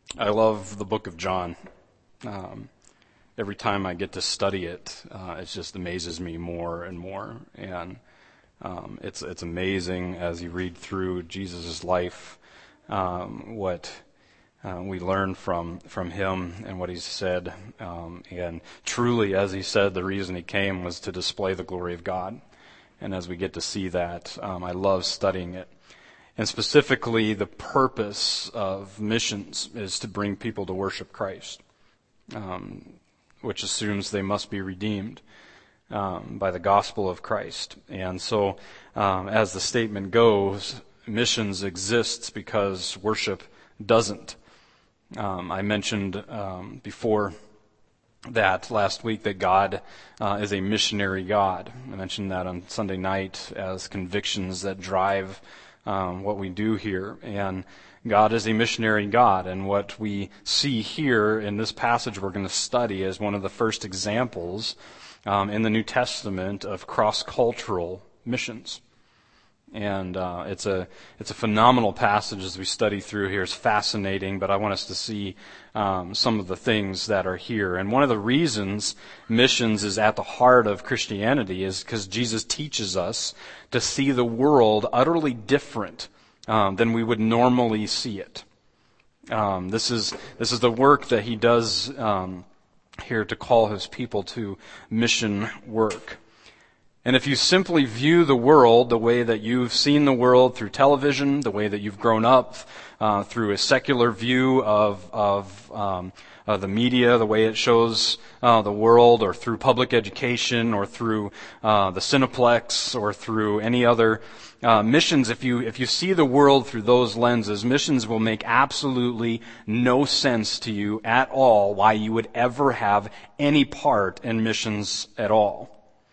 I love the book of John. Every time I get to study it, it just amazes me more and more. And it's amazing as you read through Jesus' life, what we learn from him and what he's said. And truly, as he said, the reason he came was to display the glory of God. And as we get to see that, I love studying it. And specifically, the purpose of missions is to bring people to worship Christ, which assumes they must be redeemed by the gospel of Christ. And so, as the statement goes, missions exists because worship doesn't. I mentioned before that last week that God is a missionary God. I mentioned that on Sunday night as convictions that drive what we do here. And God is a missionary God. And what we see here in this passage we're going to study is one of the first examples in the New Testament of cross-cultural missions. And it's a phenomenal passage as we study through here. It's fascinating, but I want us to see some of the things that are here. And one of the reasons missions is at the heart of Christianity is because Jesus teaches us to see the world utterly different than we would normally see it. This is the work that he does here to call his people to mission work. And if you simply view the world the way that you've seen the world through television, the way that you've grown up through a secular view of the media, the way it shows the world, or through public education, or through the Cineplex, or through any other missions, if you see the world through those lenses, missions will make absolutely no sense to you at all why you would ever have any part in missions at all.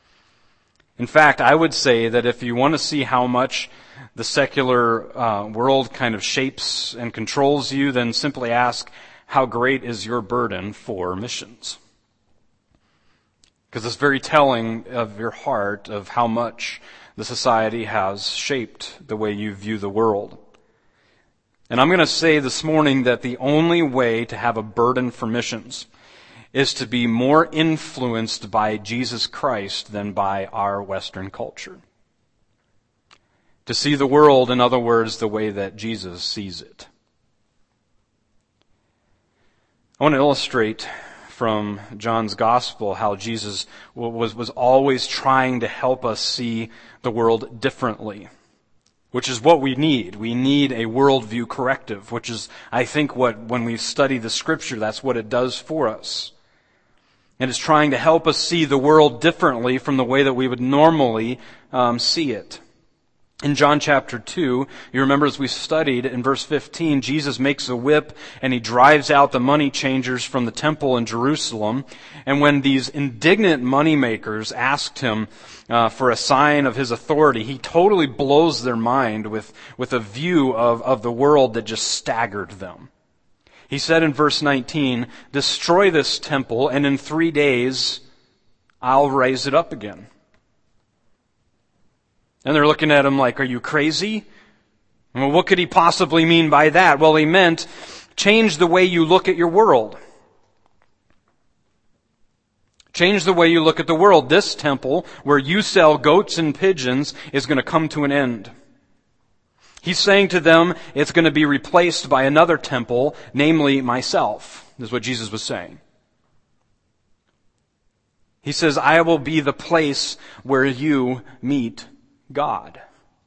In fact, I would say that if you want to see how much the secular world kind of shapes and controls you, then simply ask, how great is your burden for missions? Because it's very telling of your heart of how much the society has shaped the way you view the world. And I'm going to say this morning that the only way to have a burden for missions is to be more influenced by Jesus Christ than by our Western culture. To see the world, in other words, the way that Jesus sees it. I want to illustrate from John's Gospel how Jesus was always trying to help us see the world differently, which is what we need. We need a worldview corrective, which is, I think, when we study the Scripture, that's what it does for us. And it's trying to help us see the world differently from the way that we would normally see it. In John chapter 2, you remember as we studied in verse 15, Jesus makes a whip and he drives out the money changers from the temple in Jerusalem. And when these indignant money makers asked him for a sign of his authority, he totally blows their mind with a view of the world that just staggered them. He said in verse 19, "Destroy this temple, and in 3 days I'll raise it up again." And they're looking at him like, "Are you crazy?" Well, what could he possibly mean by that? Well, he meant, change the way you look at your world. Change the way you look at the world. This temple, where you sell goats and pigeons, is going to come to an end. He's saying to them, it's going to be replaced by another temple, namely myself. This is what Jesus was saying. He says, I will be the place where you meet God.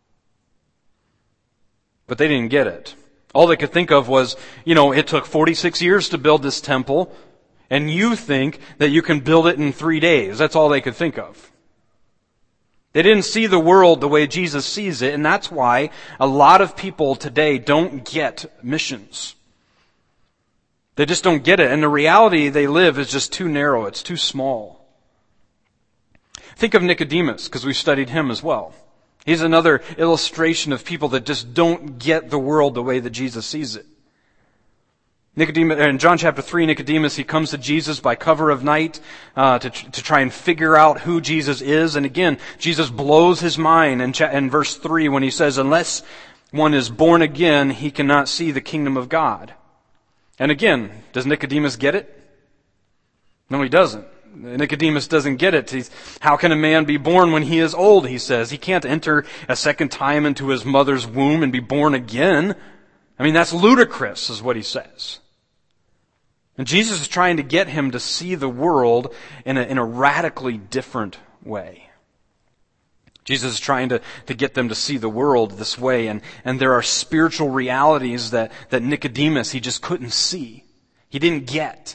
But they didn't get it. All they could think of was, it took 46 years to build this temple, and you think that you can build it in 3 days. That's all they could think of. They didn't see the world the way Jesus sees it, and that's why a lot of people today don't get missions. They just don't get it, and the reality they live is just too narrow, it's too small. Think of Nicodemus, because we studied him as well. He's another illustration of people that just don't get the world the way that Jesus sees it. Nicodemus, in John chapter 3, Nicodemus, he comes to Jesus by cover of night to try and figure out who Jesus is. And again, Jesus blows his mind in verse 3 when he says, unless one is born again, he cannot see the kingdom of God. And again, does Nicodemus get it? No, he doesn't. Nicodemus doesn't get it. How can a man be born when he is old, he says. He can't enter a second time into his mother's womb and be born again. I mean, that's ludicrous, is what he says. And Jesus is trying to get him to see the world in a radically different way. Jesus is trying to get them to see the world this way, and there are spiritual realities that Nicodemus, he just couldn't see. He didn't get.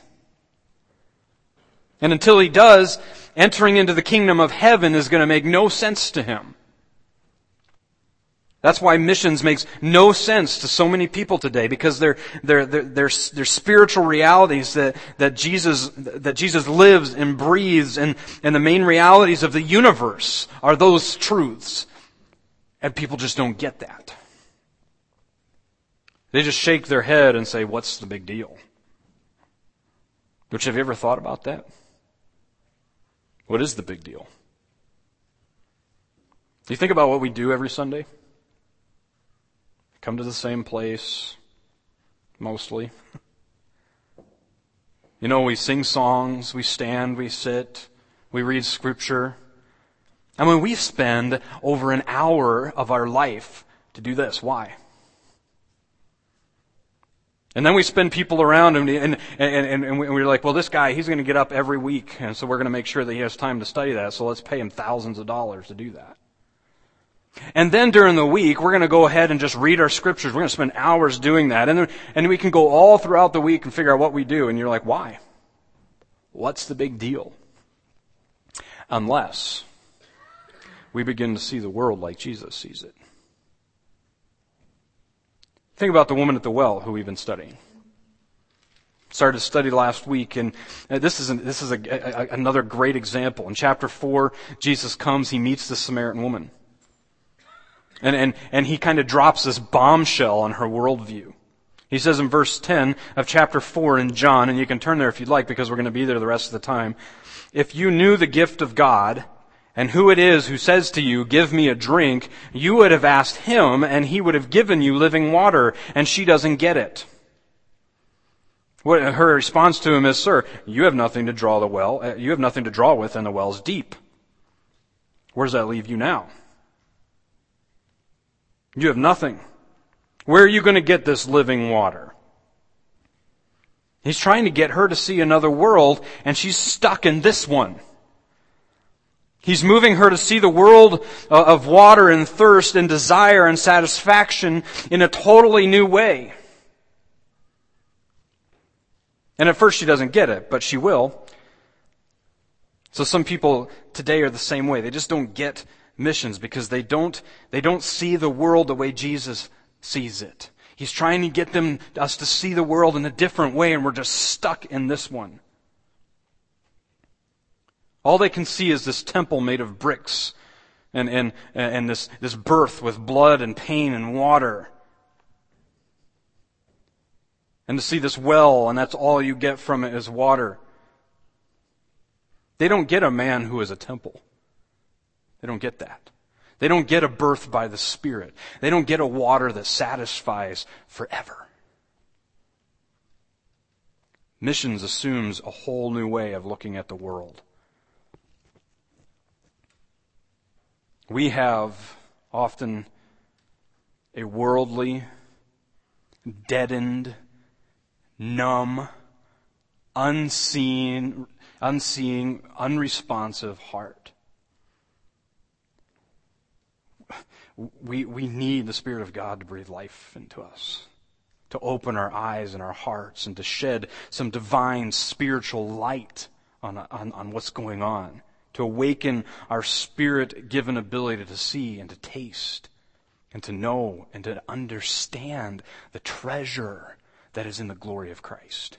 And until he does, entering into the kingdom of heaven is going to make no sense to him. That's why missions makes no sense to so many people today, because they're spiritual realities that Jesus lives and breathes, and the main realities of the universe are those truths. And people just don't get that. They just shake their head and say, "What's the big deal?" Which, have you ever thought about that? What is the big deal? Do you think about what we do every Sunday? Come to the same place, mostly. You know, we sing songs, we stand, we sit, we read Scripture. I mean, we spend over an hour of our life to do this. Why? And then we spend people around and we're like, well, this guy, he's going to get up every week, and so we're going to make sure that he has time to study that, so let's pay him thousands of dollars to do that. And then during the week, we're going to go ahead and just read our scriptures. We're going to spend hours doing that. And we can go all throughout the week and figure out what we do. And you're like, why? What's the big deal? Unless we begin to see the world like Jesus sees it. Think about the woman at the well who we've been studying. Started to study last week, and this is another great example. In chapter 4, Jesus comes, he meets the Samaritan woman. And he kind of drops this bombshell on her worldview. He says in verse 10 of chapter 4 in John, and you can turn there if you'd like because we're going to be there the rest of the time. If you knew the gift of God and who it is who says to you, "Give me a drink," you would have asked him and he would have given you living water, and she doesn't get it. What her response to him is, "Sir, you have nothing to draw with, and the well's deep. Where does that leave you now? You have nothing. Where are you going to get this living water?" He's trying to get her to see another world, and she's stuck in this one. He's moving her to see the world of water and thirst and desire and satisfaction in a totally new way. And at first she doesn't get it, but she will. So some people today are the same way. They just don't get missions because they don't see the world the way Jesus sees it. He's trying to get us to see the world in a different way, and we're just stuck in this one. All they can see is this temple made of bricks and this birth with blood and pain and water. And to see this well, and that's all you get from it is water. They don't get a man who is a temple. They don't get that. They don't get a birth by the Spirit. They don't get a water that satisfies forever. Missions assumes a whole new way of looking at the world. We have often a worldly, deadened, numb, unseeing, unresponsive heart. We need the Spirit of God to breathe life into us, to open our eyes and our hearts, and to shed some divine spiritual light on what's going on, to awaken our Spirit-given ability to see and to taste and to know and to understand the treasure that is in the glory of Christ.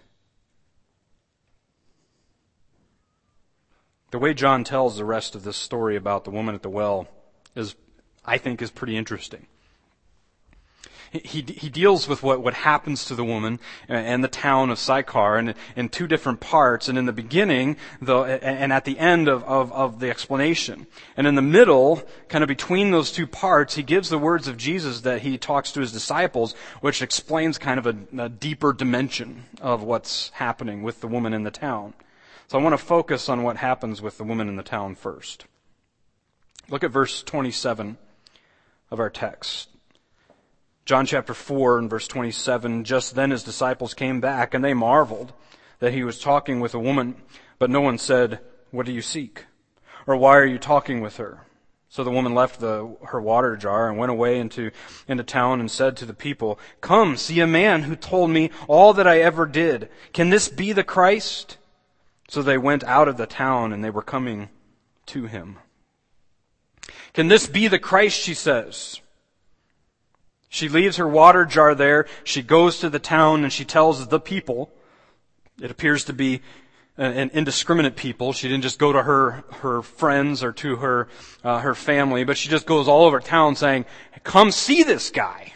The way John tells the rest of this story about the woman at the well I think is pretty interesting. He deals with what happens to the woman and the town of Sychar in two different parts, and in the beginning and at the end of the explanation. And in the middle, kind of between those two parts, he gives the words of Jesus that he talks to his disciples, which explains kind of a deeper dimension of what's happening with the woman in the town. So I want to focus on what happens with the woman in the town first. Look at verse 27 of our text. John chapter 4 and verse 27, just then his disciples came back, and they marveled that he was talking with a woman, but no one said, "What do you seek?" Or, "Why are you talking with her?" So the woman left her water jar and went away into town and said to the people, "Come, see a man who told me all that I ever did. Can this be the Christ?" So they went out of the town, and they were coming to him. "Can this be the Christ?" she says. She leaves her water jar there. She goes to the town and she tells the people. It appears to be an indiscriminate people. She didn't just go to her friends or to her family, but she just goes all over town saying, "Come see this guy."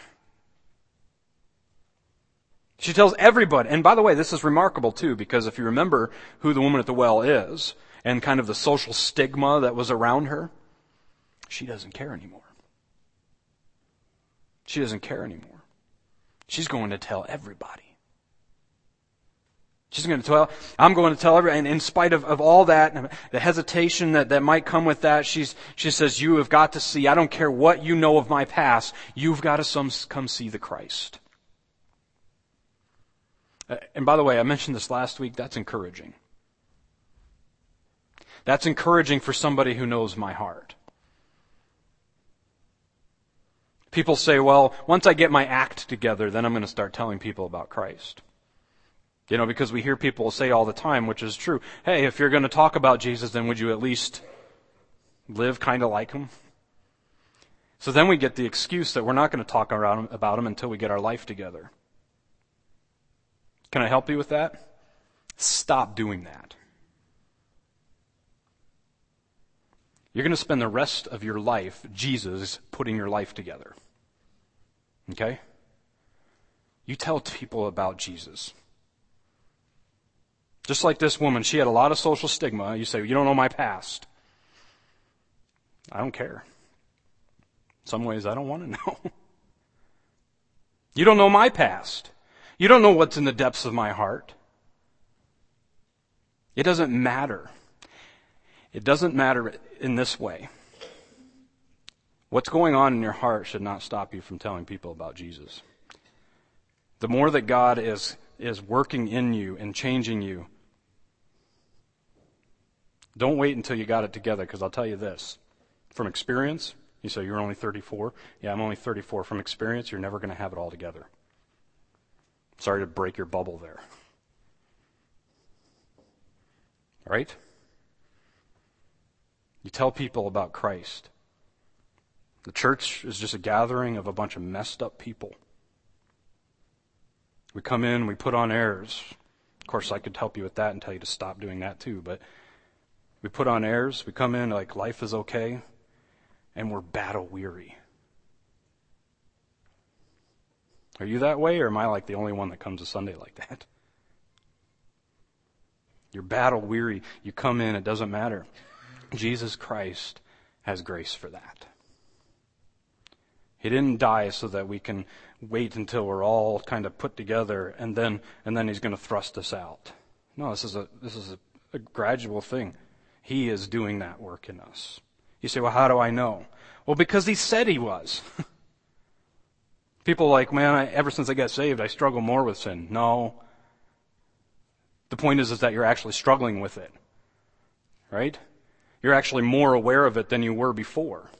She tells everybody. And by the way, this is remarkable too, because if you remember who the woman at the well is and kind of the social stigma that was around her, she doesn't care anymore. She doesn't care anymore. She's going to tell everybody. I'm going to tell everybody. And in spite of all that, the hesitation that might come with that, she says, "You have got to see, I don't care what you know of my past, you've got to come see the Christ." And by the way, I mentioned this last week, that's encouraging. That's encouraging for somebody who knows my heart. People say, "Well, once I get my act together, then I'm going to start telling people about Christ." Because we hear people say all the time, which is true, "Hey, if you're going to talk about Jesus, then would you at least live kind of like him?" So then we get the excuse that we're not going to talk about him until we get our life together. Can I help you with that? Stop doing that. You're going to spend the rest of your life, Jesus, putting your life together. Okay? You tell people about Jesus. Just like this woman, she had a lot of social stigma. You say, "You don't know my past." I don't care. In some ways, I don't want to know. You don't know my past. You don't know what's in the depths of my heart. It doesn't matter. It doesn't matter in this way. What's going on in your heart should not stop you from telling people about Jesus. The more that God is working in you and changing you, don't wait until you got it together, because I'll tell you this. From experience, you say, "You're only 34. Yeah, I'm only 34. From experience, you're never going to have it all together. Sorry to break your bubble there. All right? You tell people about Christ. The church is just a gathering of a bunch of messed up people. We come in, we put on airs. Of course, I could help you with that and tell you to stop doing that too, but we put on airs, we come in like life is okay, and we're battle weary. Are you that way, or am I like the only one that comes to Sunday like that? You're battle weary. You come in, it doesn't matter. Jesus Christ has grace for that. He didn't die so that we can wait until we're all kind of put together and then he's going to thrust us out. No, this is a gradual thing. He is doing that work in us. You say, "Well, how do I know?" Well, because he said he was. People are like, "Man, ever since I got saved, I struggle more with sin." No. The point is that you're actually struggling with it. Right? You're actually more aware of it than you were before.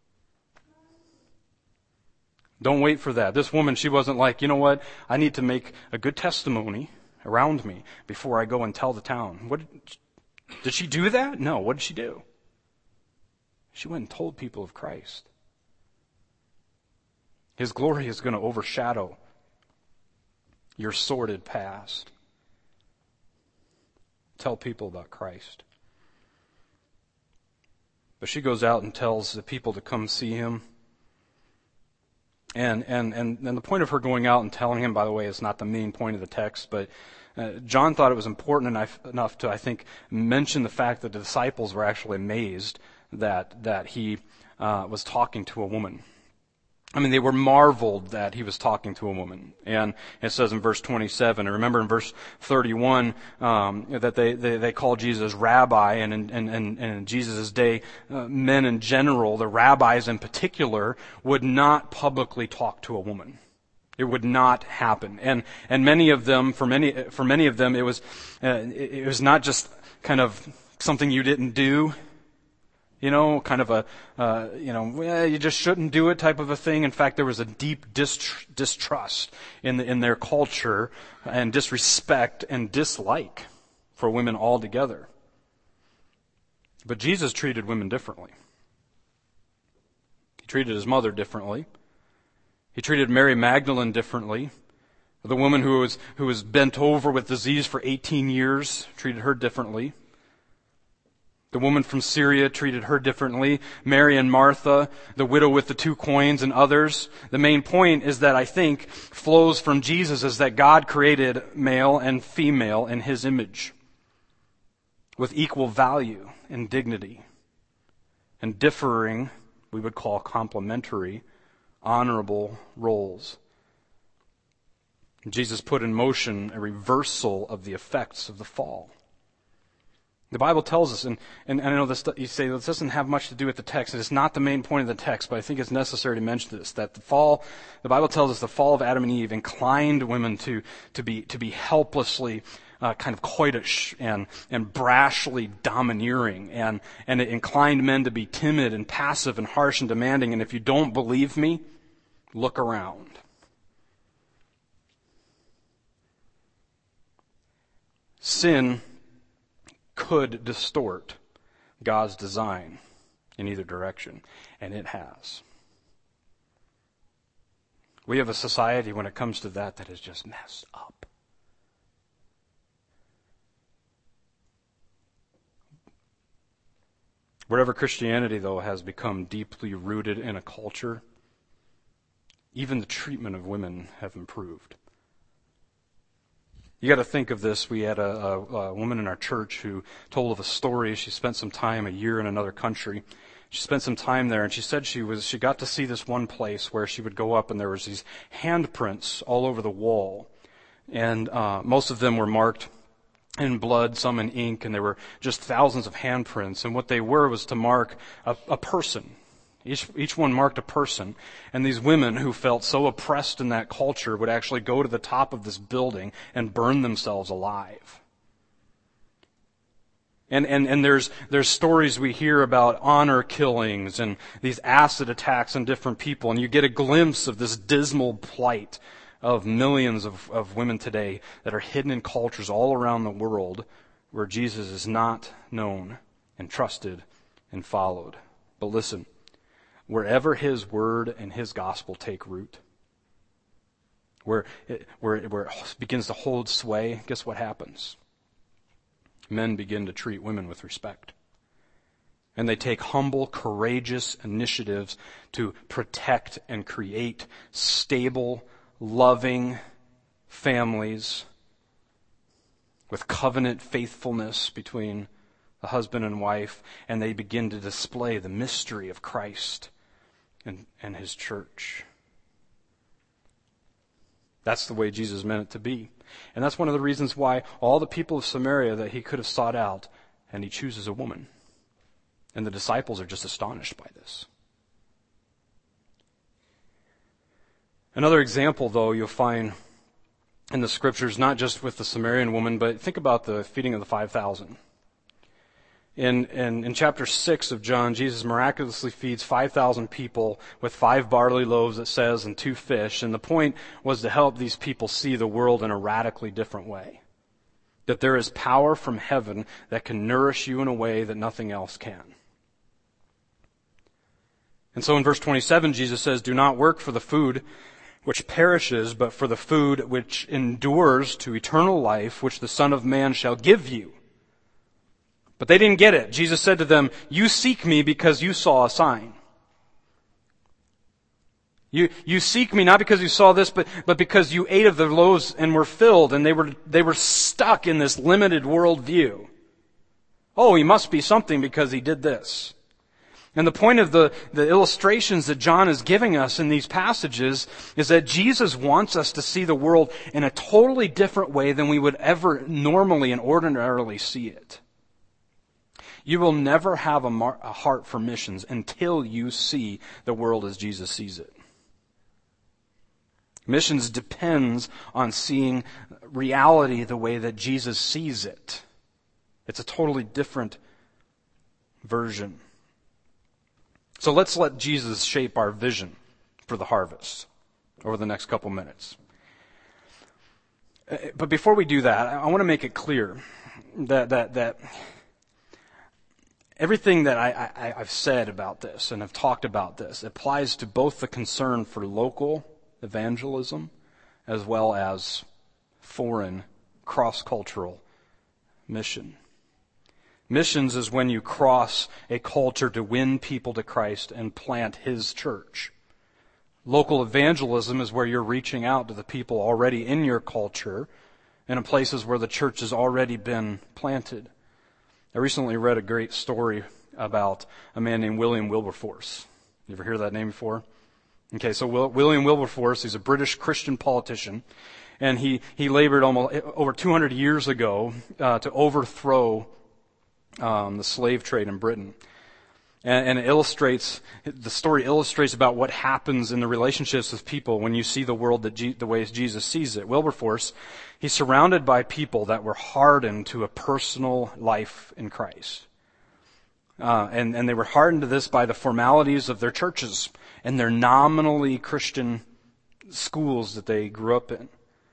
Don't wait for that. This woman, she wasn't like, "You know what? I need to make a good testimony around me before I go and tell the town." Did she do that? No. What did she do? She went and told people of Christ. His glory is going to overshadow your sordid past. Tell people about Christ. But she goes out and tells the people to come see him. And the point of her going out and telling him, by the way, is not the main point of the text, but John thought it was important enough to, I think, mention the fact that the disciples were actually amazed that he was talking to a woman. I mean, they were marveled that he was talking to a woman. And it says in verse 27, and remember in verse 31, that they call Jesus rabbi, and in Jesus' day, men in general, the rabbis in particular, would not publicly talk to a woman. It would not happen. And many of them, for many of them, it was not just kind of something you didn't do. Kind of you just shouldn't do it type of a thing. In fact, there was a deep distrust in their culture and disrespect and dislike for women altogether. But Jesus treated women differently. He treated his mother differently. He treated Mary Magdalene differently. The woman who was bent over with disease for 18 years, treated her differently. The woman from Syria treated her differently. Mary and Martha, the widow with the 2 coins, and others. The main point is that I think flows from Jesus is that God created male and female in his image with equal value and dignity and differing, we would call complementary, honorable roles. Jesus put in motion a reversal of the effects of the fall. The Bible tells us, and I know this, you say this doesn't have much to do with the text, and it's not the main point of the text, but I think it's necessary to mention this, that the Bible tells us the fall of Adam and Eve inclined women to be helplessly kind of coitish and brashly domineering, and it inclined men to be timid and passive and harsh and demanding, and if you don't believe me, look around. Sin could distort God's design in either direction, and it has. We have a society when it comes to that is just messed up. Wherever Christianity, though, has become deeply rooted in a culture, even the treatment of women have improved. You got to think of this. We had a woman in our church who told of a story. She spent some time, a year in another country. She spent some time there, and she said she got to see this one place where she would go up, and there was these handprints all over the wall, and most of them were marked in blood, some in ink, and there were just thousands of handprints. And what they were was to mark a person. Each one marked a person, and these women who felt so oppressed in that culture would actually go to the top of this building and burn themselves alive. And there's stories we hear about honor killings and these acid attacks on different people, and you get a glimpse of this dismal plight of millions of women today that are hidden in cultures all around the world where Jesus is not known and trusted and followed. But listen, wherever his word and his gospel take root, where it begins to hold sway, guess what happens? Men begin to treat women with respect. And they take humble, courageous initiatives to protect and create stable, loving families with covenant faithfulness between the husband and wife, and they begin to display the mystery of Christ and his church. That's the way Jesus meant it to be. And that's one of the reasons why all the people of Samaria that he could have sought out, and he chooses a woman. And the disciples are just astonished by this. Another example, though, you'll find in the scriptures, not just with the Samaritan woman, but think about the feeding of the 5,000. In chapter 6 of John, Jesus miraculously feeds 5,000 people with 5 barley loaves, it says, and 2 fish. And the point was to help these people see the world in a radically different way. That there is power from heaven that can nourish you in a way that nothing else can. And so in verse 27, Jesus says, "Do not work for the food which perishes, but for the food which endures to eternal life, which the Son of Man shall give you." But they didn't get it. Jesus said to them, "You seek me because you saw a sign." You seek me not because you saw this, but because you ate of the loaves and were filled, and they were stuck in this limited worldview. Oh, he must be something because he did this. And the point of the illustrations that John is giving us in these passages is that Jesus wants us to see the world in a totally different way than we would ever normally and ordinarily see it. You will never have a heart for missions until you see the world as Jesus sees it. Missions depends on seeing reality the way that Jesus sees it. It's a totally different version. So let's let Jesus shape our vision for the harvest over the next couple minutes. But before we do that, I want to make it clear that everything that I've said about this and have talked about this applies to both the concern for local evangelism as well as foreign cross-cultural mission. Missions is when you cross a culture to win people to Christ and plant His church. Local evangelism is where you're reaching out to the people already in your culture and in places where the church has already been planted. I recently read a great story about a man named William Wilberforce. You ever hear that name before? Okay, so William Wilberforce, he's a British Christian politician, and he labored almost over 200 years ago to overthrow the slave trade in Britain. And the story illustrates about what happens in the relationships with people when you see the world the way Jesus sees it. Wilberforce, he's surrounded by people that were hardened to a personal life in Christ. And they were hardened to this by the formalities of their churches and their nominally Christian schools that they grew up in.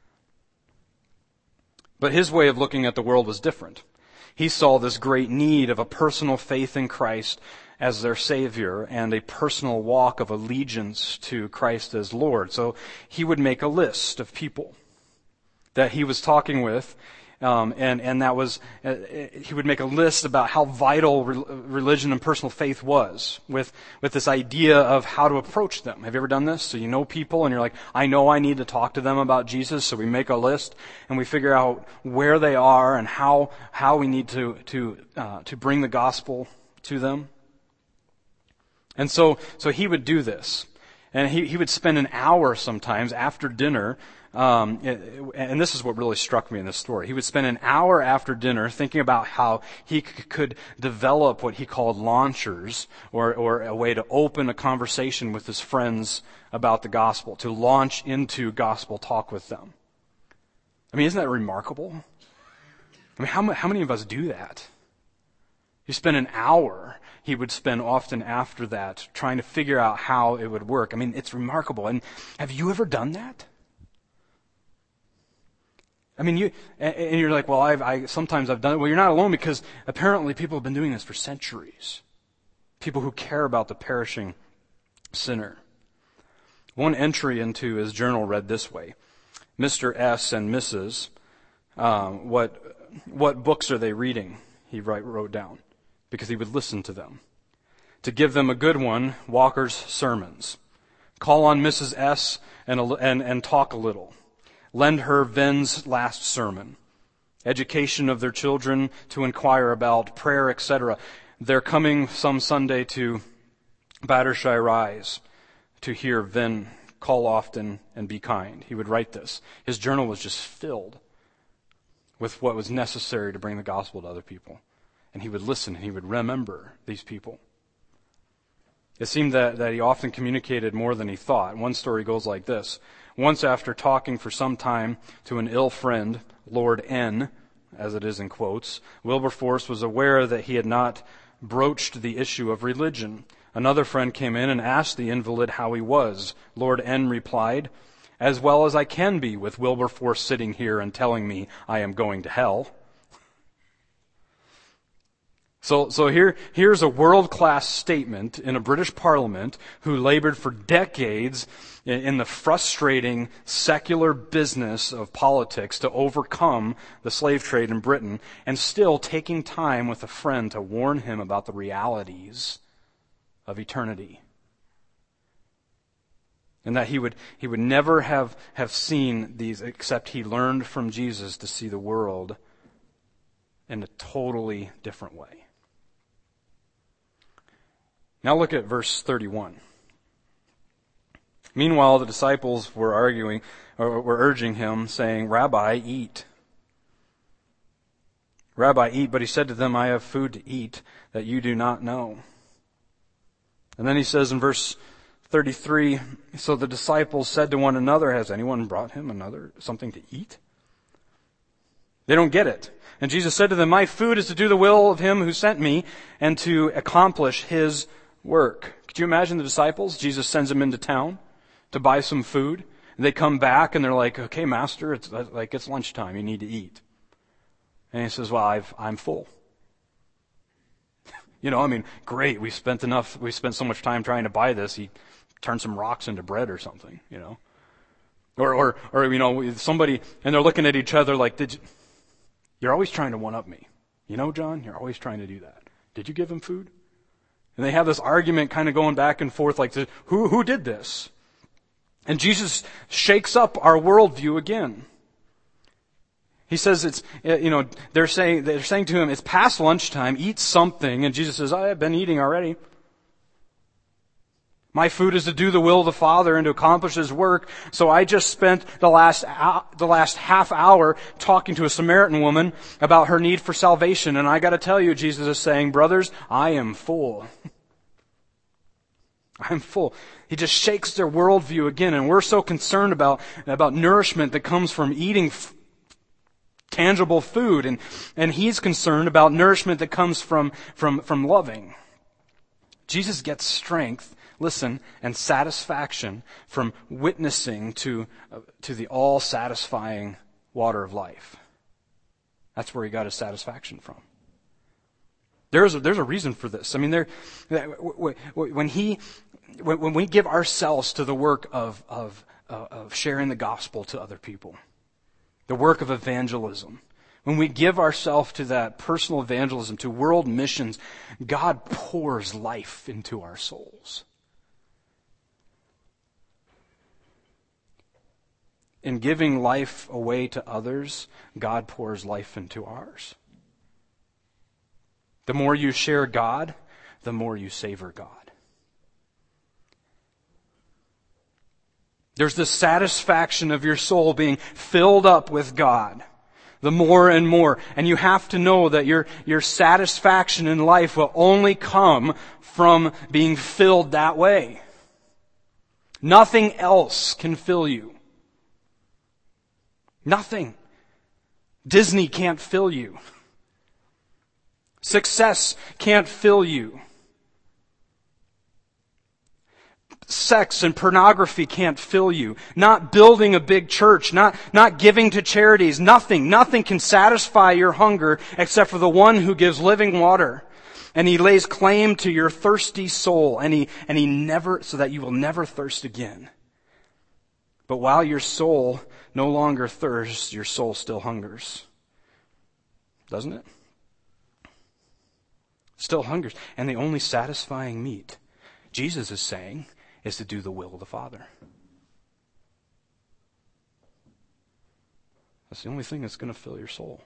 But his way of looking at the world was different. He saw this great need of a personal faith in Christ as their Savior and a personal walk of allegiance to Christ as Lord. So he would make a list of people that he was talking with, and that was, he would make a list about how vital religion and personal faith was with this idea of how to approach them. Have you ever done this? So you know people and you're like, I know I need to talk to them about Jesus, so we make a list and we figure out where they are and how we need to bring the gospel to them. And so he would do this. And he would spend an hour sometimes after dinner, and this is what really struck me in this story. He would spend an hour after dinner thinking about how he could develop what he called launchers, or a way to open a conversation with his friends about the gospel, to launch into gospel talk with them. I mean, isn't that remarkable? I mean, how many of us do that? You spend an hour, he would spend often after that, trying to figure out how it would work. I mean, it's remarkable. And have you ever done that? I mean, you're like, well, sometimes I've done it. Well, you're not alone, because apparently people have been doing this for centuries. People who care about the perishing sinner. One entry into his journal read this way: Mr. S. and Mrs., what books are they reading? He wrote down, because he would listen to them. To give them a good one, Walker's sermons. Call on Mrs. S. and talk a little. Lend her Venn's last sermon. Education of their children to inquire about, prayer, etc. They're coming some Sunday to Battersea Rise to hear Venn. Call often and be kind. He would write this. His journal was just filled with what was necessary to bring the gospel to other people. And he would listen and he would remember these people. It seemed that he often communicated more than he thought. One story goes like this. Once, after talking for some time to an ill friend, Lord N., as it is in quotes, Wilberforce was aware that he had not broached the issue of religion. Another friend came in and asked the invalid how he was. Lord N. replied, "As well as I can be, with Wilberforce sitting here and telling me I am going to hell." So here's a world-class statement in a British Parliament who labored for decades in the frustrating secular business of politics to overcome the slave trade in Britain, and still taking time with a friend to warn him about the realities of eternity. And that he would never have seen these except he learned from Jesus to see the world in a totally different way. Now look at verse 31. Meanwhile, the disciples were arguing, or were urging him, saying, Rabbi, eat. Rabbi, eat. But he said to them, I have food to eat that you do not know. And then he says in verse 33, so the disciples said to one another, has anyone brought him something to eat? They don't get it. And Jesus said to them, my food is to do the will of him who sent me and to accomplish his work. Could you imagine the disciples? Jesus sends them into town to buy some food. And they come back and they're like, okay, master, it's lunchtime. You need to eat. And he says, well, I'm full. Great. We spent so much time trying to buy this. He turned some rocks into bread or something, Or somebody, and they're looking at each other like, you're always trying to one-up me. John, you're always trying to do that. Did you give him food? And they have this argument kind of going back and forth like, who did this? And Jesus shakes up our worldview again. He says they're saying to him, it's past lunchtime, eat something. And Jesus says, I have been eating already. My food is to do the will of the Father and to accomplish his work. So I just spent the last half hour talking to a Samaritan woman about her need for salvation. And I got to tell you, Jesus is saying, brothers, I am full. I'm full. He just shakes their worldview again. And we're so concerned about nourishment that comes from eating tangible food. And he's concerned about nourishment that comes from loving. Jesus gets strength, listen, and satisfaction from witnessing to the all-satisfying water of life. That's where he got his satisfaction from. There's a reason for this. I mean, when we give ourselves to the work of sharing the gospel to other people, the work of evangelism, when we give ourselves to that personal evangelism, to world missions, God pours life into our souls. In giving life away to others, God pours life into ours. The more you share God, the more you savor God. There's the satisfaction of your soul being filled up with God, the more and more. And you have to know that your satisfaction in life will only come from being filled that way. Nothing else can fill you. Nothing. Disney can't fill you. Success can't fill you. Sex and pornography can't fill you. Not building a big church, not giving to charities, nothing can satisfy your hunger except for the one who gives living water. And he lays claim to your thirsty soul, and he never, so that you will never thirst again. But while your soul no longer thirsts, your soul still hungers. Doesn't it? Still hungers. And the only satisfying meat, Jesus is saying, is to do the will of the Father. That's the only thing that's going to fill your soul.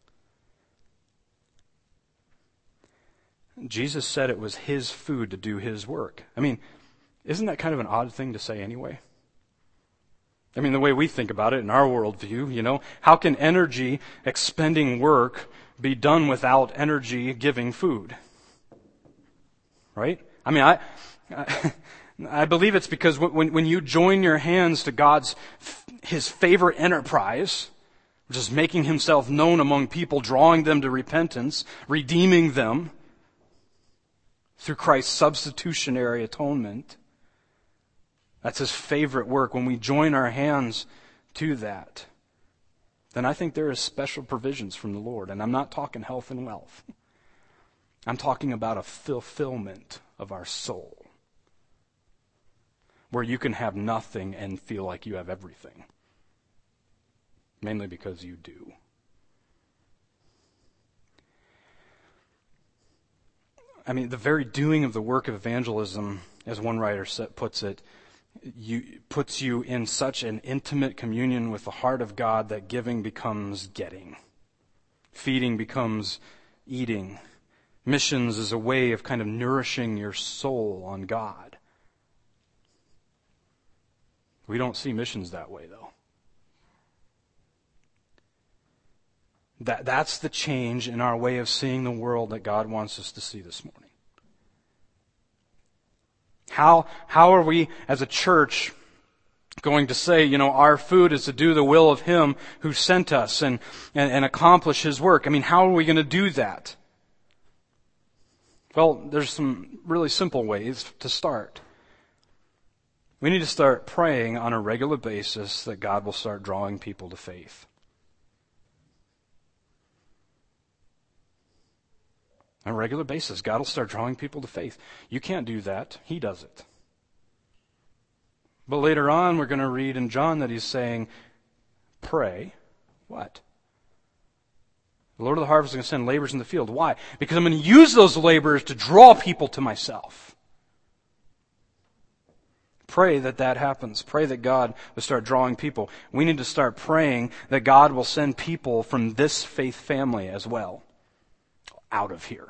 Jesus said it was his food to do his work. I mean, isn't that kind of an odd thing to say anyway? I mean, the way we think about it in our worldview, how can energy expending work be done without energy giving food? Right? I mean, I believe it's because when you join your hands to his favorite enterprise, which is making himself known among people, drawing them to repentance, redeeming them through Christ's substitutionary atonement, that's his favorite work. When we join our hands to that, then I think there is special provisions from the Lord. And I'm not talking health and wealth. I'm talking about a fulfillment of our soul, where you can have nothing and feel like you have everything. Mainly because you do. I mean, the very doing of the work of evangelism, as one writer puts it, puts you in such an intimate communion with the heart of God that giving becomes getting. Feeding becomes eating. Missions is a way of kind of nourishing your soul on God. We don't see missions that way, though. That's the change in our way of seeing the world that God wants us to see this morning. How are we as a church going to say, our food is to do the will of Him who sent us and accomplish His work? I mean, how are we going to do that? Well, there's some really simple ways to start. We need to start praying on a regular basis that God will start drawing people to faith. On a regular basis, God will start drawing people to faith. You can't do that. He does it. But later on, we're going to read in John that He's saying, pray. What? The Lord of the harvest is going to send laborers in the field. Why? Because I'm going to use those laborers to draw people to myself. Pray that happens. Pray that God will start drawing people. We need to start praying that God will send people from this faith family as well out of here.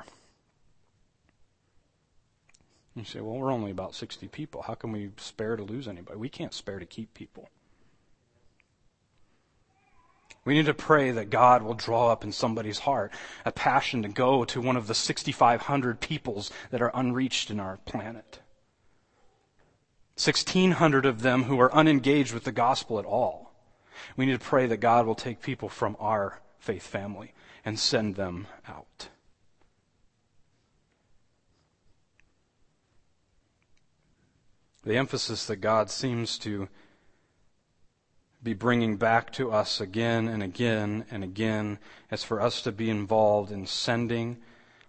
You say, well, we're only about 60 people. How can we spare to lose anybody? We can't spare to keep people. We need to pray that God will draw up in somebody's heart a passion to go to one of the 6,500 peoples that are unreached in our planet. 1,600 of them who are unengaged with the gospel at all. We need to pray that God will take people from our faith family and send them out. The emphasis that God seems to be bringing back to us again and again and again is for us to be involved in sending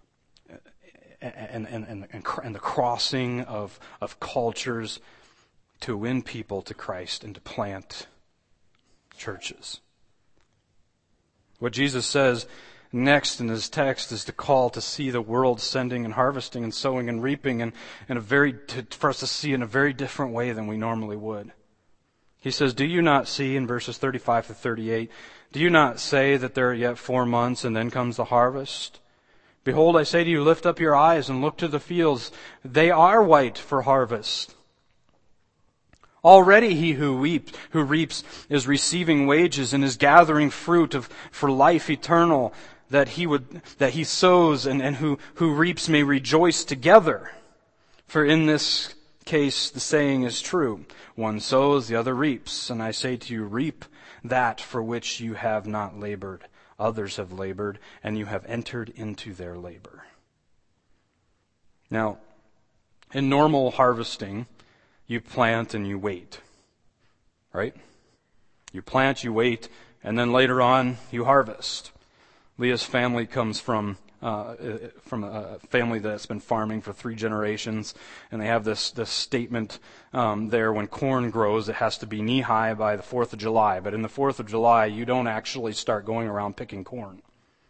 and the crossing of cultures to win people to Christ and to plant churches. What Jesus says next in his text is the call to see the world sending and harvesting and sowing and reaping and for us to see in a very different way than we normally would. He says, do you not see in verses 35 to 38, do you not say that there are yet 4 months and then comes the harvest? Behold, I say to you, lift up your eyes and look to the fields. They are white for harvest. Already he who reaps is receiving wages and is gathering fruit for life eternal, that he sows and who reaps may rejoice together. For in this case the saying is true. One sows, the other reaps. And I say to you, reap that for which you have not labored. Others have labored, and you have entered into their labor. Now, in normal harvesting, you plant and you wait. Right? You plant, you wait, and then later on you harvest. Leah's family comes from a family that's been farming for 3 generations, and they have this statement there: when corn grows, it has to be knee-high by the 4th of July. But in the 4th of July, you don't actually start going around picking corn.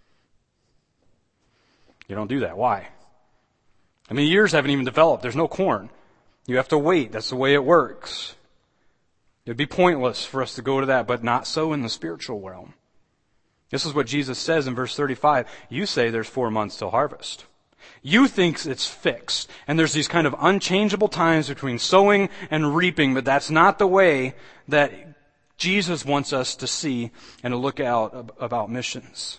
You don't do that. Why? I mean, years haven't even developed. There's no corn. You have to wait. That's the way it works. It'd be pointless for us to go to that, but not so in the spiritual realm. This is what Jesus says in verse 35. You say there's 4 months till harvest. You think it's fixed, and there's these kind of unchangeable times between sowing and reaping, but that's not the way that Jesus wants us to see and to look out about missions.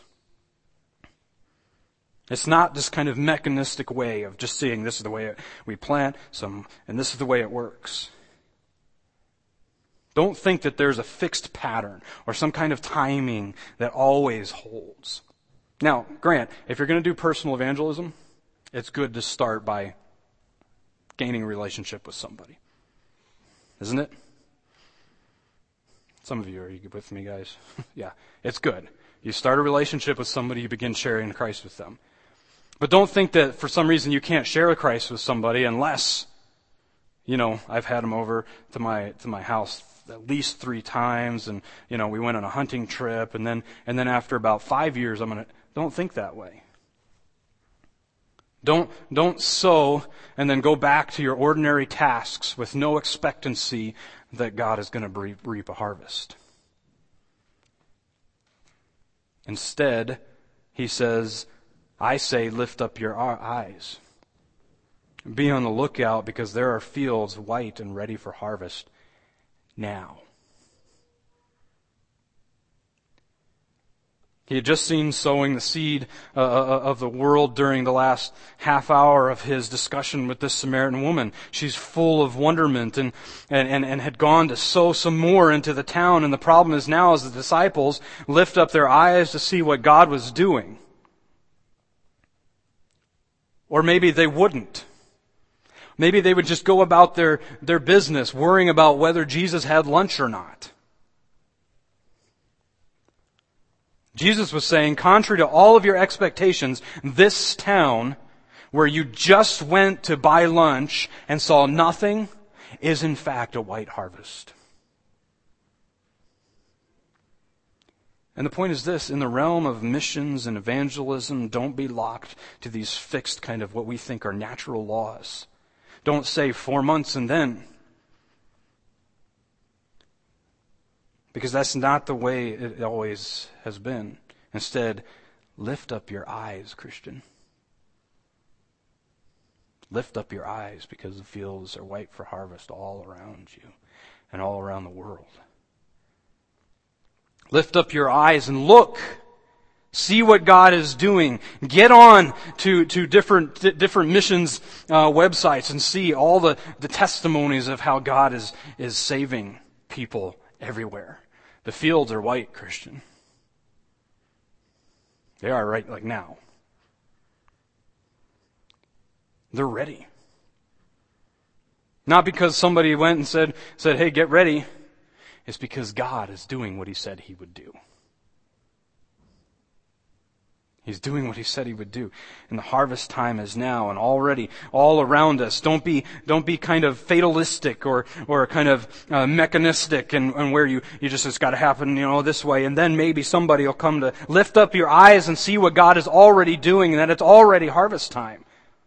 It's not this kind of mechanistic way of just saying this is the way we plant and this is the way it works. Don't think that there's a fixed pattern or some kind of timing that always holds. Now, Grant, if you're going to do personal evangelism, it's good to start by gaining a relationship with somebody. Isn't it? Some of you, are you with me, guys? Yeah, it's good. You start a relationship with somebody, you begin sharing Christ with them. But don't think that for some reason you can't share Christ with somebody unless, I've had them over to my house at least 3 times, and we went on a hunting trip, and then after about 5 years don't think that way. Don't sow and then go back to your ordinary tasks with no expectancy that God is going to reap a harvest. Instead, he says, I say, lift up your eyes. Be on the lookout, because there are fields white and ready for harvest now. He had just seen sowing the seed of the world during the last half hour of his discussion with this Samaritan woman. She's full of wonderment and had gone to sow some more into the town. And the problem is now, as the disciples lift up their eyes to see what God was doing. Or maybe they wouldn't. Maybe they would just go about their business, worrying about whether Jesus had lunch or not. Jesus was saying, contrary to all of your expectations, this town, where you just went to buy lunch and saw nothing, is in fact a white harvest. And the point is this: in the realm of missions and evangelism, don't be locked to these fixed kind of what we think are natural laws. Don't say 4 months and then. Because that's not the way it always has been. Instead, lift up your eyes, Christian. Lift up your eyes, because the fields are white for harvest all around you and all around the world. Lift up your eyes and look. See what God is doing. Get on to different missions websites and see all the testimonies of how God is saving people everywhere. The fields are white, Christian. They are right like now. They're ready. Not because somebody went and said, hey, get ready. It's because God is doing what He said He would do. He's doing what He said He would do. And the harvest time is now, and already all around us. Don't be kind of fatalistic or kind of mechanistic and where you just, it's got to happen, this way. And then maybe somebody will come to lift up your eyes and see what God is already doing, and that it's already harvest time.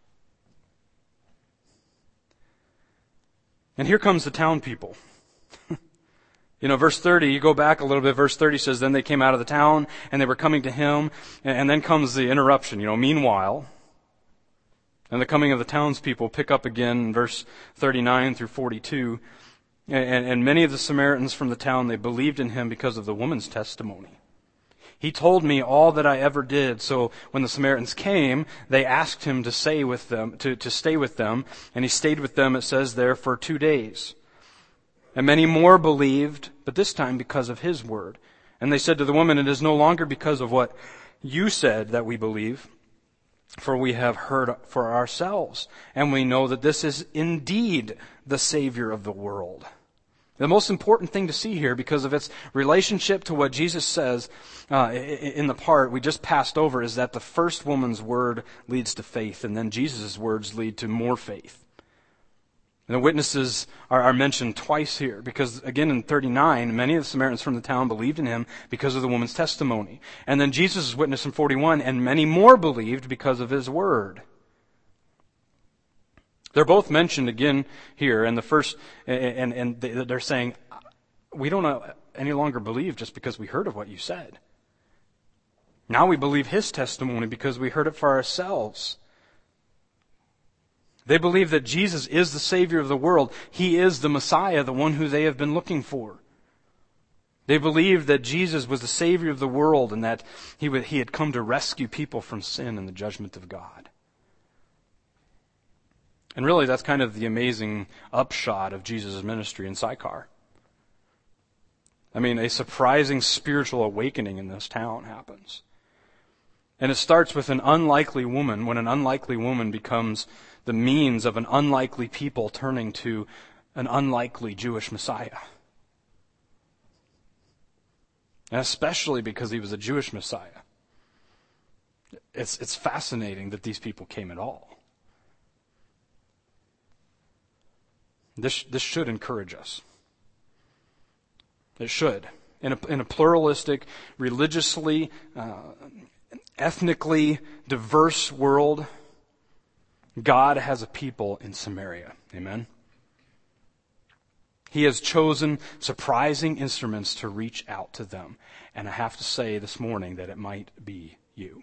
And here comes the town people. Verse 30, you go back a little bit, verse 30 says, then they came out of the town and they were coming to him, and then comes the interruption, meanwhile. And the coming of the townspeople pick up again in verse 39 through 42. And many of the Samaritans from the town, they believed in him because of the woman's testimony. He told me all that I ever did. So when the Samaritans came, they asked him to stay with them, and he stayed with them, it says there, for 2 days. And many more believed, but this time because of his word. And they said to the woman, it is no longer because of what you said that we believe, for we have heard for ourselves, and we know that this is indeed the Savior of the world. The most important thing to see here, because of its relationship to what Jesus says in the part we just passed over, is that the first woman's word leads to faith, and then Jesus' words lead to more faith. And the witnesses are mentioned twice here, because again in 39, many of the Samaritans from the town believed in him because of the woman's testimony. And then Jesus' witness in 41, and many more believed because of his word. They're both mentioned again here, and the first, and they're saying, we don't any longer believe just because we heard of what you said. Now we believe his testimony because we heard it for ourselves. They believe that Jesus is the Savior of the world. He is the Messiah, the one who they have been looking for. They believed that Jesus was the Savior of the world and that he had come to rescue people from sin and the judgment of God. And really, that's kind of the amazing upshot of Jesus' ministry in Sychar. I mean, a surprising spiritual awakening in this town happens. And it starts with an unlikely woman, when an unlikely woman becomes the means of an unlikely people turning to an unlikely Jewish Messiah. And especially because he was a Jewish Messiah. It's fascinating that these people came at all. This should encourage us. It should. In a pluralistic, religiously, ethnically diverse world, God has a people in Samaria. Amen? He has chosen surprising instruments to reach out to them. And I have to say this morning that it might be you.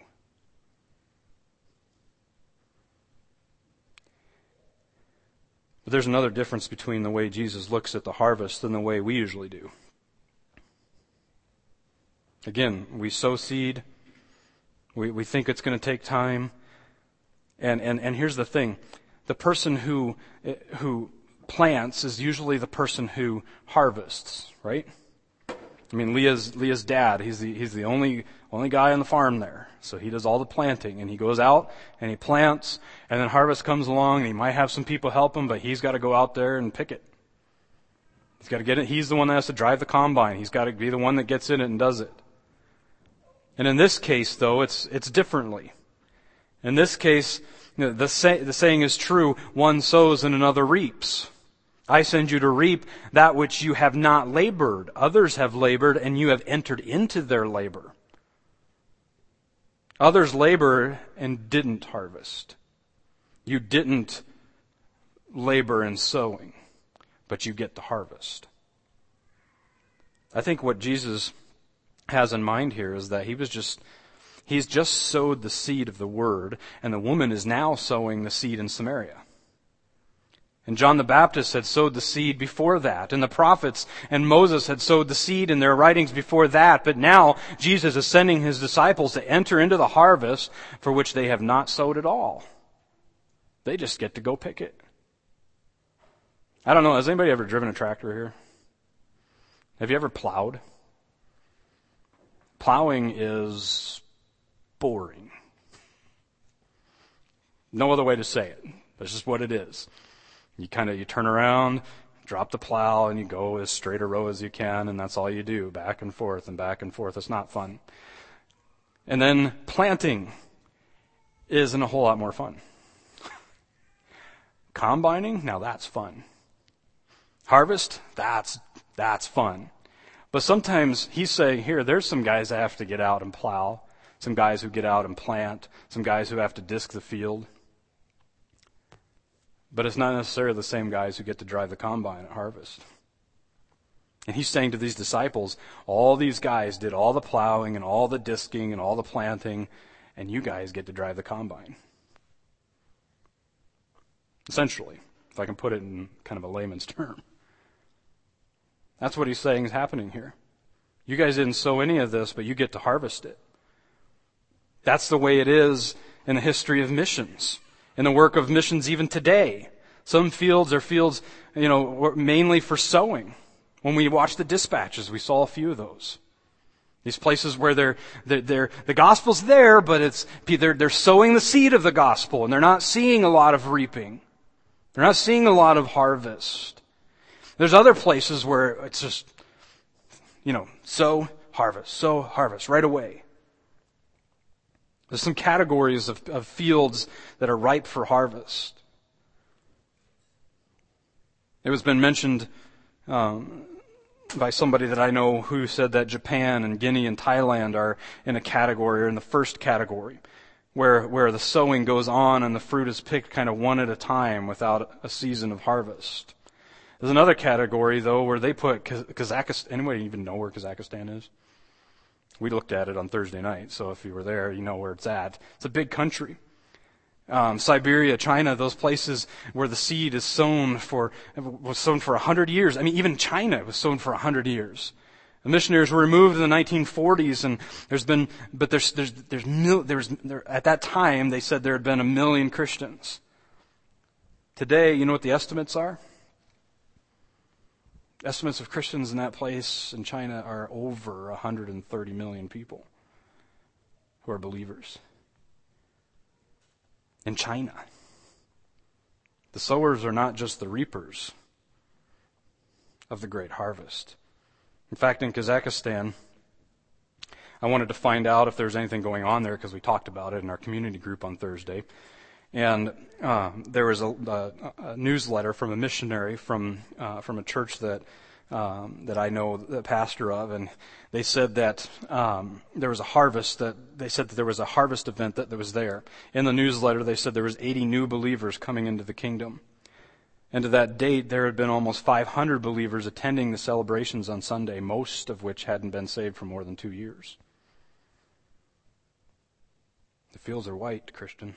But there's another difference between the way Jesus looks at the harvest and the way we usually do. Again, we sow seed. We think it's going to take time. And here's the thing. The person who plants is usually the person who harvests, right? I mean, Leah's dad, he's the only guy on the farm there. So he does all the planting, and he goes out and he plants, and then harvest comes along, and he might have some people help him, but he's got to go out there and pick it. He's got to get it. He's the one that has to drive the combine. He's got to be the one that gets in it and does it. And in this case, though, it's differently. In this case, the saying is true, one sows and another reaps. I send you to reap that which you have not labored. Others have labored, and you have entered into their labor. Others labored and didn't harvest. You didn't labor in sowing, but you get the harvest. I think what Jesus has in mind here is that he's just sowed the seed of the word, and the woman is now sowing the seed in Samaria. And John the Baptist had sowed the seed before that, and the prophets and Moses had sowed the seed in their writings before that, but now Jesus is sending his disciples to enter into the harvest for which they have not sowed at all. They just get to go pick it. I don't know, has anybody ever driven a tractor here? Have you ever plowed? Plowing is boring. No other way to say it. That's just what it is. You turn around, drop the plow, and you go as straight a row as you can, and that's all you do, back and forth and back and forth. It's not fun. And then planting isn't a whole lot more fun. Combining, now that's fun. Harvest, that's fun. But sometimes he's saying, here, there's some guys that have to get out and plow, some guys who get out and plant, some guys who have to disc the field. But it's not necessarily the same guys who get to drive the combine at harvest. And he's saying to these disciples, all these guys did all the plowing and all the disking and all the planting, and you guys get to drive the combine. Essentially, if I can put it in kind of a layman's term. That's what he's saying is happening here. You guys didn't sow any of this, but you get to harvest it. That's the way it is in the history of missions. In the work of missions even today. Some fields are fields, mainly for sowing. When we watch the dispatches, we saw a few of those. These places where the gospel's there, but they're sowing the seed of the gospel, and they're not seeing a lot of reaping. They're not seeing a lot of harvest. There's other places where it's just, sow, harvest, right away. There's some categories of fields that are ripe for harvest. It was been mentioned by somebody that I know who said that Japan and Guinea and Thailand are in a category, or in the first category, where the sowing goes on and the fruit is picked kind of one at a time without a season of harvest. There's another category, though, where they put Kazakhstan. Anybody even know where Kazakhstan is? We looked at it on Thursday night, so if you were there, you know where it's at. It's a big country. Siberia, China, those places where the seed is was sown for 100 years. I mean, even China was sown for 100 years. The missionaries were removed in the 1940s, and at that time they said there had been 1 million Christians. Today, you know what the estimates are? Estimates of Christians in that place in China are over 130 million people who are believers. In China. The sowers are not just the reapers of the great harvest. In fact, in Kazakhstan, I wanted to find out if there's anything going on there because we talked about it in our community group on Thursday. And there was a newsletter from a missionary from a church that that I know the pastor of, and they said that there was a harvest event that was there. In the newsletter, they said there was 80 new believers coming into the kingdom. And to that date, there had been almost 500 believers attending the celebrations on Sunday, most of which hadn't been saved for more than 2 years. The fields are white, Christian.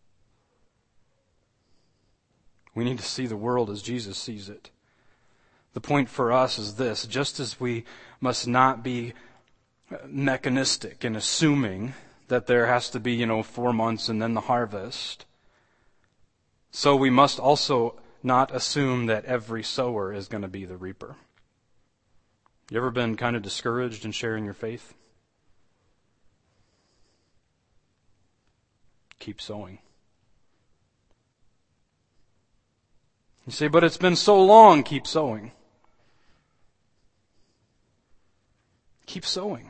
We need to see the world as Jesus sees it. The point for us is this: just as we must not be mechanistic in assuming that there has to be, 4 months and then the harvest, so we must also not assume that every sower is going to be the reaper. You ever been kind of discouraged in sharing your faith? Keep sowing. You say, but it's been so long. Keep sowing. Keep sowing.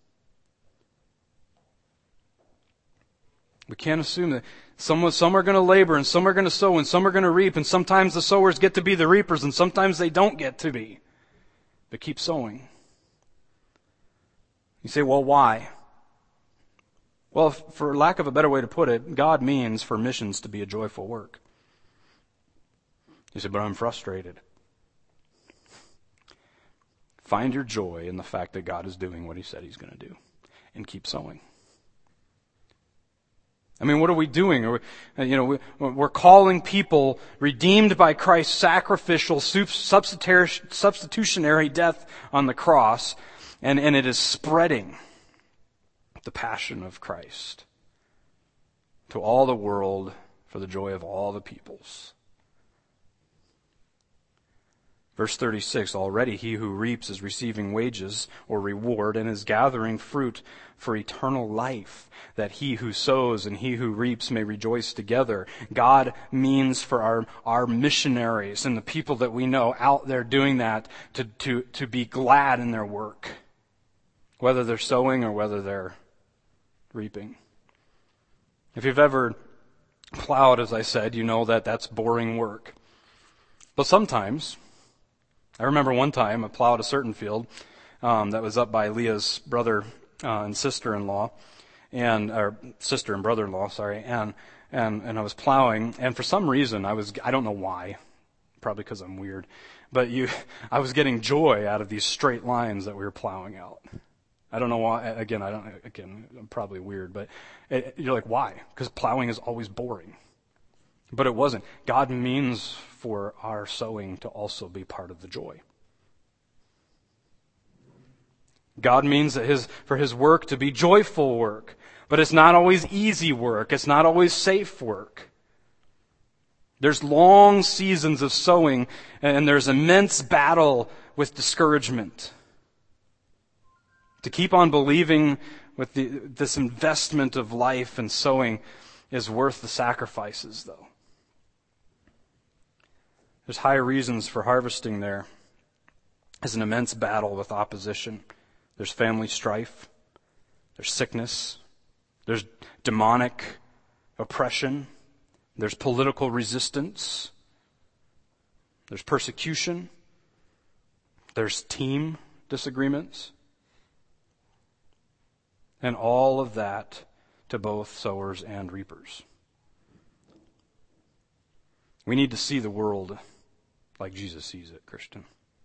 We can't assume that some are going to labor and some are going to sow and some are going to reap, and sometimes the sowers get to be the reapers and sometimes they don't get to be. But keep sowing. You say, well, why? Well, for lack of a better way to put it, God means for missions to be a joyful work. You say, but I'm frustrated. Find your joy in the fact that God is doing what He said He's going to do, and keep sowing. I mean, what are we doing? We're calling people redeemed by Christ's sacrificial, substitutionary death on the cross, and it is spreading the passion of Christ to all the world for the joy of all the peoples. Verse 36, already he who reaps is receiving wages or reward and is gathering fruit for eternal life, that he who sows and he who reaps may rejoice together. God means for our missionaries and the people that we know out there doing that to be glad in their work, whether they're sowing or whether they're reaping. If you've ever plowed, as I said, you know that that's boring work. But sometimes, I remember one time I plowed a certain field that was up by Leah's brother and sister-in-law, or sister and brother-in-law, sorry, and I was plowing, and for some reason I don't know why, probably because I'm weird, but I was getting joy out of these straight lines that we were plowing out. I don't know why. Again, I'm probably weird, but you're like, why? Because plowing is always boring. But it wasn't. God means for our sowing to also be part of the joy. God means that for His work to be joyful work. But it's not always easy work. It's not always safe work. There's long seasons of sowing, and there's immense battle with discouragement. To keep on believing with this investment of life and sowing is worth the sacrifices, though. There's high reasons for harvesting there. There's an immense battle with opposition. There's family strife. There's sickness. There's demonic oppression. There's political resistance. There's persecution. There's team disagreements. And all of that to both sowers and reapers. We need to see the world like Jesus sees it, Christian.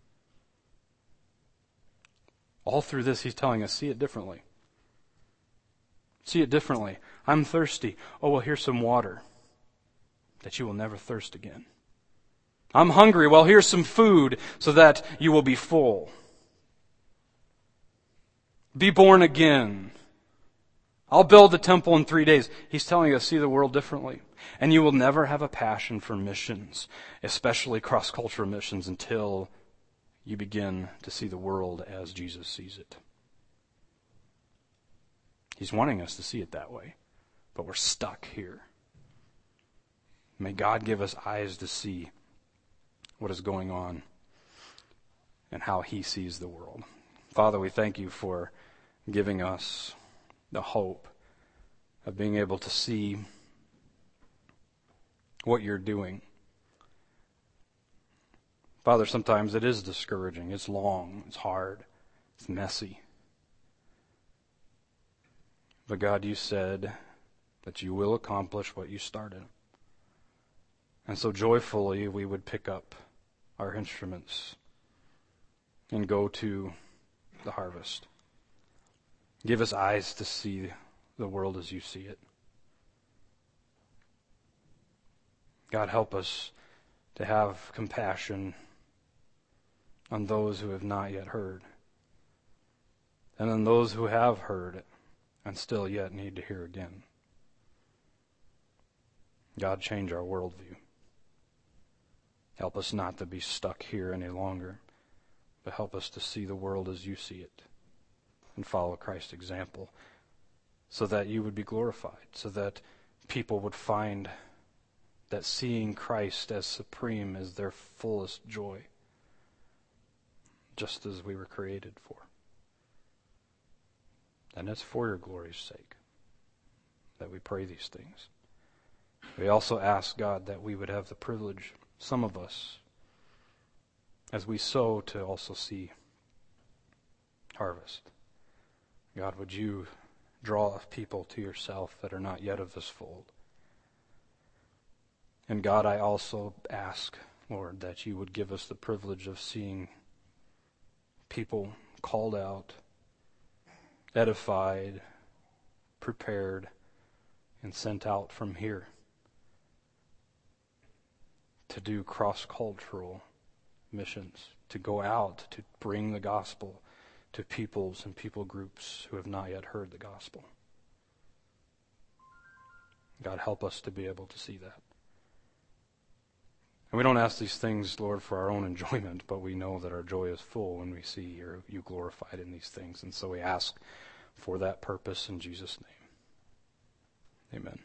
All through this, He's telling us, see it differently. See it differently. I'm thirsty. Oh, well, here's some water that you will never thirst again. I'm hungry. Well, here's some food so that you will be full. Be born again. I'll build the temple in 3 days. He's telling us, see the world differently. And you will never have a passion for missions, especially cross-cultural missions, until you begin to see the world as Jesus sees it. He's wanting us to see it that way, but we're stuck here. May God give us eyes to see what is going on and how He sees the world. Father, we thank You for giving us the hope of being able to see what You're doing. Father, sometimes it is discouraging. It's long, it's hard, it's messy. But God, you said that you will accomplish what you started. And so joyfully we would pick up our instruments and go to the harvest. Give us eyes to see the world as you see it. God, help us to have compassion on those who have not yet heard, and on those who have heard and still yet need to hear again. God, change our worldview. Help us not to be stuck here any longer, but help us to see the world as you see it and follow Christ's example so that you would be glorified, so that people would find that seeing Christ as supreme is their fullest joy, just as we were created for. And it's for your glory's sake that we pray these things. We also ask, God, that we would have the privilege, some of us, as we sow, to also see harvest. God, would you draw people to yourself that are not yet of this fold? And God, I also ask, Lord, that you would give us the privilege of seeing people called out, edified, prepared, and sent out from here to do cross-cultural missions, to go out to bring the gospel to peoples and people groups who have not yet heard the gospel. God, help us to be able to see that. And we don't ask these things, Lord, for our own enjoyment, but we know that our joy is full when we see you glorified in these things. And so we ask for that purpose in Jesus' name. Amen.